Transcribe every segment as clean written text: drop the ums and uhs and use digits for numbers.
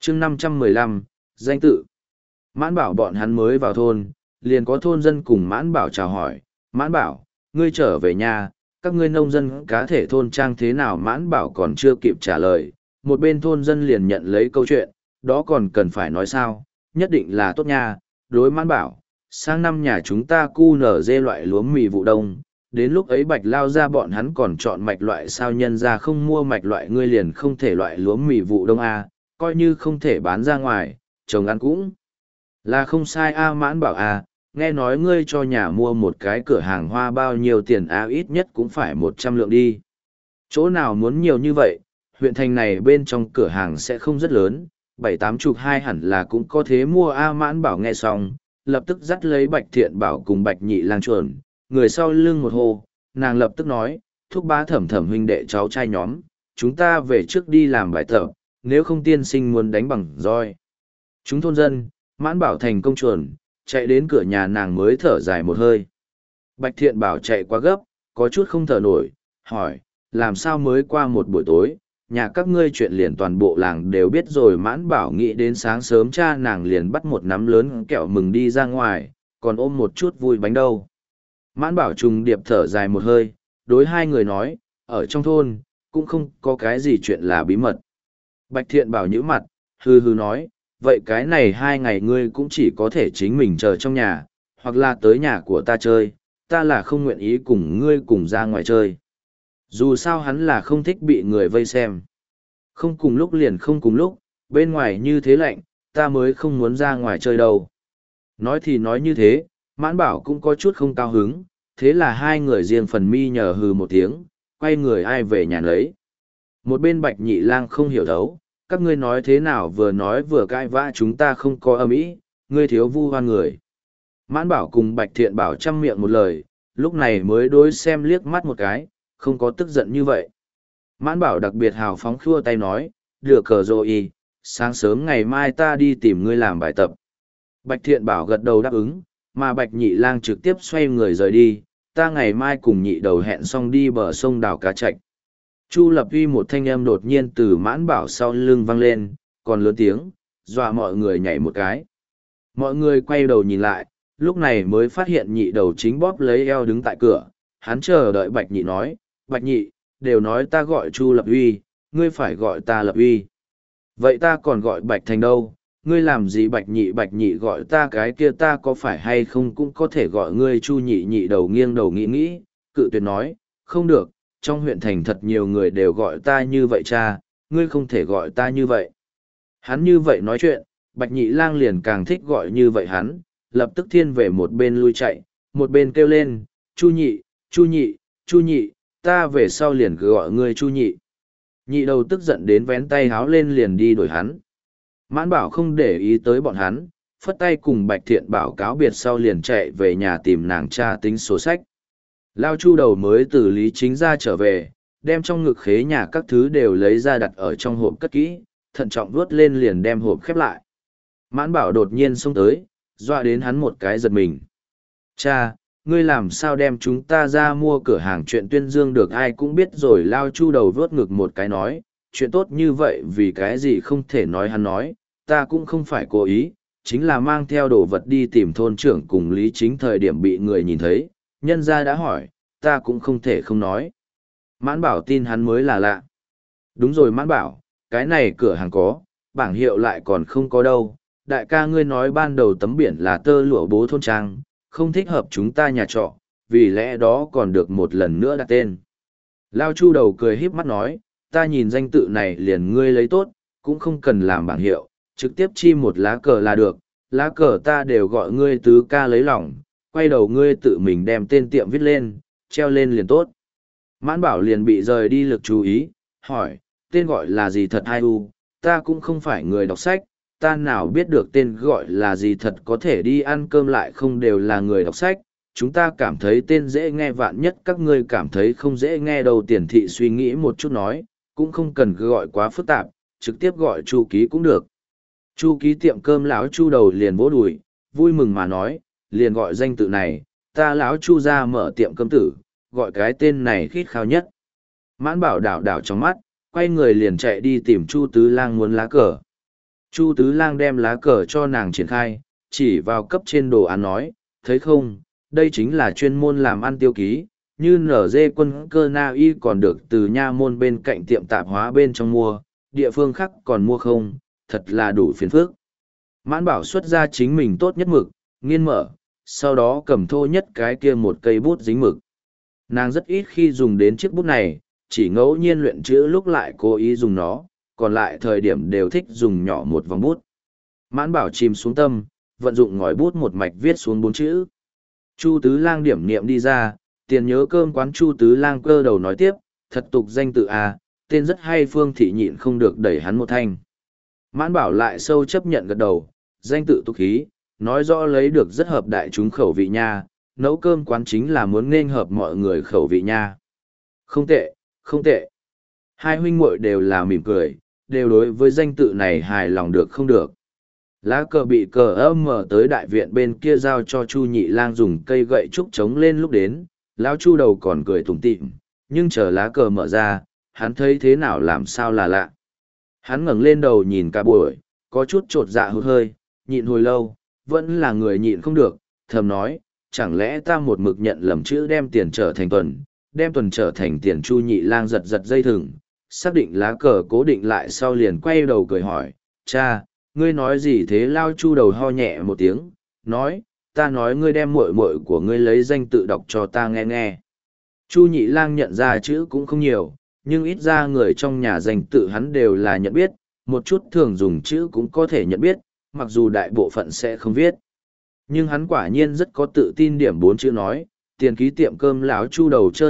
chương 515, danh tự. Mãn Bảo bọn hắn mới vào thôn, liền có thôn dân cùng Mãn Bảo chào hỏi. Mãn Bảo, ngươi trở về nhà, các ngươi nông dân cá thể thôn trang thế nào? Mãn Bảo còn chưa kịp trả lời, một bên thôn dân liền nhận lấy câu chuyện, đó còn cần phải nói sao, nhất định là tốt nha. Đối Mãn Bảo, sang năm nhà chúng ta cu nở dê loại lúa mì vụ đông, đến lúc ấy Bạch Lao ra bọn hắn còn chọn mạch loại, sao nhân ra không mua mạch loại, ngươi liền không thể loại lúa mì vụ đông à, coi như không thể bán ra ngoài, trồng ăn cũng là không sai a. Mãn Bảo à, nghe nói ngươi cho nhà mua một cái cửa hàng hoa bao nhiêu tiền a? Ít nhất cũng phải 100 lượng đi. Chỗ nào muốn nhiều như vậy, huyện thành này bên trong cửa hàng sẽ không rất lớn, 7-8 chục hẳn là cũng có thế mua a. Mãn Bảo nghe xong, lập tức dắt lấy Bạch Thiện Bảo cùng Bạch Nhị Lang chuẩn, người sau lưng một hô, nàng lập tức nói, thúc bá thẩm thẩm huynh đệ cháu trai nhóm, chúng ta về trước đi làm bài tập, nếu không tiên sinh muốn đánh bằng roi. Chúng thôn dân, Mãn Bảo thành công chuẩn, chạy đến cửa nhà nàng mới thở dài một hơi. Bạch Thiện Bảo chạy quá gấp, có chút không thở nổi, hỏi, làm sao mới qua một buổi tối, nhà các ngươi chuyện liền toàn bộ làng đều biết rồi. Mãn Bảo nghĩ đến sáng sớm cha nàng liền bắt một nắm lớn kẹo mừng đi ra ngoài, còn ôm một chút vui bánh đâu. Mãn Bảo trùng điệp thở dài một hơi, đối hai người nói, ở trong thôn, cũng không có cái gì chuyện là bí mật. Bạch Thiện Bảo nhíu mặt, hư hư nói, vậy cái này 2 ngày ngươi cũng chỉ có thể chính mình chờ trong nhà, hoặc là tới nhà của ta chơi, ta là không nguyện ý cùng ngươi cùng ra ngoài chơi. Dù sao hắn là không thích bị người vây xem. Không cùng lúc liền không cùng lúc, bên ngoài như thế lạnh, ta mới không muốn ra ngoài chơi đâu. Nói thì nói như thế, Mãn Bảo cũng có chút không cao hứng, thế là hai người riêng phần mi nhờ hừ một tiếng, quay người ai về nhà lấy. Một bên Bạch Nhị Lang không hiểu thấu, các ngươi nói thế nào vừa nói vừa cãi vã, chúng ta không có âm ý, ngươi thiếu vu oan người. Mãn Bảo cùng Bạch Thiện Bảo chăm miệng một lời, lúc này mới đối xem liếc mắt một cái, không có tức giận như vậy. Mãn Bảo đặc biệt hào phóng khua tay nói, được cờ rồi, sáng sớm ngày mai ta đi tìm ngươi làm bài tập. Bạch Thiện Bảo gật đầu đáp ứng, mà Bạch Nhị Lang trực tiếp xoay người rời đi, ta ngày mai cùng nhị đầu hẹn xong đi bờ sông đào cá chạch. Chu Lập Uy một thanh âm đột nhiên từ Mãn Bảo sau lưng vang lên, còn lớn tiếng, dọa mọi người nhảy một cái. Mọi người quay đầu nhìn lại, lúc này mới phát hiện nhị đầu chính bóp lấy eo đứng tại cửa, hắn chờ đợi Bạch Nhị nói, Bạch Nhị, đều nói ta gọi Chu Lập Uy, ngươi phải gọi ta Lập Uy. Vậy ta còn gọi Bạch Thành đâu, ngươi làm gì Bạch Nhị gọi ta cái kia ta có phải hay không cũng có thể gọi ngươi Chu Nhị. Nhị đầu nghiêng đầu nghĩ, cự tuyệt nói, không được, trong huyện thành thật nhiều người đều gọi ta như vậy cha, ngươi không thể gọi ta như vậy. Hắn như vậy nói chuyện, Bạch Nhị Lang liền càng thích gọi như vậy hắn, lập tức thiên về một bên lui chạy, một bên kêu lên, Chu Nhị, Chu Nhị, Chu Nhị, ta về sau liền gọi ngươi Chu Nhị. Nhị đầu tức giận đến vén tay háo lên liền đi đuổi hắn. Mãn Bảo không để ý tới bọn hắn, phất tay cùng Bạch Thiện Bảo cáo biệt sau liền chạy về nhà tìm nàng cha tính sổ sách. Lao Chu đầu mới từ Lý Chính ra trở về, đem trong ngực khế nhà các thứ đều lấy ra đặt ở trong hộp cất kỹ, thận trọng vuốt lên liền đem hộp khép lại. Mãn Bảo đột nhiên xông tới, dọa đến hắn một cái giật mình. Cha, ngươi làm sao đem chúng ta ra mua cửa hàng chuyện tuyên dương được ai cũng biết rồi. Lao Chu đầu vuốt ngực một cái nói, chuyện tốt như vậy vì cái gì không thể nói. Hắn nói, ta cũng không phải cố ý, chính là mang theo đồ vật đi tìm thôn trưởng cùng Lý Chính thời điểm bị người nhìn thấy, nhân gia đã hỏi, ta cũng không thể không nói. Mãn Bảo tin hắn mới là lạ. Đúng rồi Mãn Bảo, cái này cửa hàng có, bảng hiệu lại còn không có đâu. Đại ca ngươi nói ban đầu tấm biển là tơ lụa bố thôn trang, không thích hợp chúng ta nhà trọ, vì lẽ đó còn được một lần nữa đặt tên. Lao Chu đầu cười híp mắt nói, ta nhìn danh tự này liền ngươi lấy tốt, cũng không cần làm bảng hiệu, trực tiếp chi một lá cờ là được, lá cờ ta đều gọi ngươi tứ ca lấy lòng, quay đầu ngươi tự mình đem tên tiệm viết lên, treo lên liền tốt. Mãn Bảo liền bị rời đi lực chú ý, hỏi, tên gọi là gì thật hay u, ta cũng không phải người đọc sách, ta nào biết được tên gọi là gì thật, có thể đi ăn cơm lại không đều là người đọc sách, chúng ta cảm thấy tên dễ nghe, vạn nhất các ngươi cảm thấy không dễ nghe đâu. Tiền thị suy nghĩ một chút nói, cũng không cần gọi quá phức tạp, trực tiếp gọi Chu Ký cũng được. Chu Ký tiệm cơm lão Chu đầu liền vỗ đùi, vui mừng mà nói, liền gọi danh tự này, ta lão Chu ra mở tiệm cơm tử, gọi cái tên này khít khao nhất. Mãn Bảo đảo đảo trong mắt, quay người liền chạy đi tìm Chu Tứ Lang muốn lá cờ. Chu Tứ Lang đem lá cờ cho nàng triển khai, chỉ vào cấp trên đồ án nói, thấy không, đây chính là chuyên môn làm ăn tiêu ký, như nở dê quân cơ na y còn được từ nha môn bên cạnh tiệm tạp hóa bên trong mua, địa phương khác còn mua không, thật là đủ phiền phức. Mãn Bảo xuất ra chính mình tốt nhất mực, nghiên mở, sau đó cầm thô nhất cái kia một cây bút dính mực. Nàng rất ít khi dùng đến chiếc bút này, chỉ ngẫu nhiên luyện chữ lúc lại cố ý dùng nó, còn lại thời điểm đều thích dùng nhỏ một vòng bút. Mãn Bảo chìm xuống tâm, vận dụng ngòi bút một mạch viết xuống 4 chữ. Chu Tứ Lang điểm niệm đi ra, tiền nhớ cơm quán Chu Tứ Lang cơ đầu nói tiếp, thật tục danh tự à, tên rất hay. Phương Thị nhịn không được đẩy hắn một thanh. Mãn Bảo lại sâu chấp nhận gật đầu, danh tự tục khí, nói rõ lấy được rất hợp đại chúng khẩu vị nha, nấu cơm quán chính là muốn nên hợp mọi người khẩu vị nha. Không tệ, không tệ. Hai huynh muội đều là mỉm cười, đều đối với danh tự này hài lòng được không được. Lá cờ bị cờ âm mở tới đại viện bên kia giao cho Chu Nhị Lang dùng cây gậy trúc chống lên lúc đến, lão Chu đầu còn cười tủm tỉm, nhưng chờ lá cờ mở ra, hắn thấy thế nào làm sao là lạ. Hắn ngẩng lên đầu nhìn cả buổi, có chút trột dạ hụt hơi, nhịn hồi lâu, vẫn là người nhịn không được, thầm nói, chẳng lẽ ta một mực nhận lầm chữ đem tiền trở thành tuần, đem tuần trở thành tiền. Chu Nhị Lang giật giật dây thừng, xác định lá cờ cố định lại sau liền quay đầu cười hỏi, cha, ngươi nói gì thế? Lao Chu đầu ho nhẹ một tiếng, nói, ta nói ngươi đem muội muội của ngươi lấy danh tự đọc cho ta nghe nghe. Chu Nhị Lang nhận ra chữ cũng không nhiều, nhưng ít ra người trong nhà danh tự hắn đều là nhận biết, một chút thường dùng chữ cũng có thể nhận biết, mặc dù đại bộ phận sẽ không viết. Nhưng hắn quả nhiên rất có tự tin. Điểm 4 chữ nói, tiền ký tiệm cơm lão Chu đầu chơ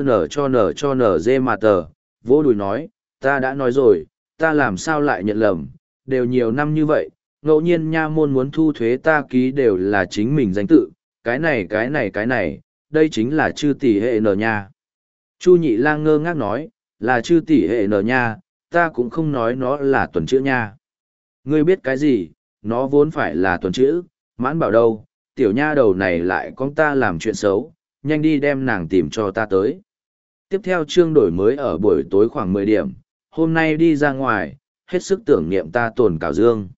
nở dê mà tờ, vỗ đùi nói, ta đã nói rồi, ta làm sao lại nhận lầm, đều nhiều năm như vậy, ngẫu nhiên nha môn muốn thu thuế ta ký đều là chính mình danh tự, cái này, đây chính là chư tỷ hệ nở nha. Chu Nhị Lang ngơ ngác nói, là chư tỷ hệ nở nha, ta cũng không nói nó là tuần chữ nha. Ngươi biết cái gì, nó vốn phải là tuần chữ. Mãn Bảo đâu, tiểu nha đầu này lại con ta làm chuyện xấu, nhanh đi đem nàng tìm cho ta tới. Tiếp theo chương đổi mới ở buổi tối khoảng 10 điểm, hôm nay đi ra ngoài, hết sức tưởng niệm ta Tồn Cảo Dương.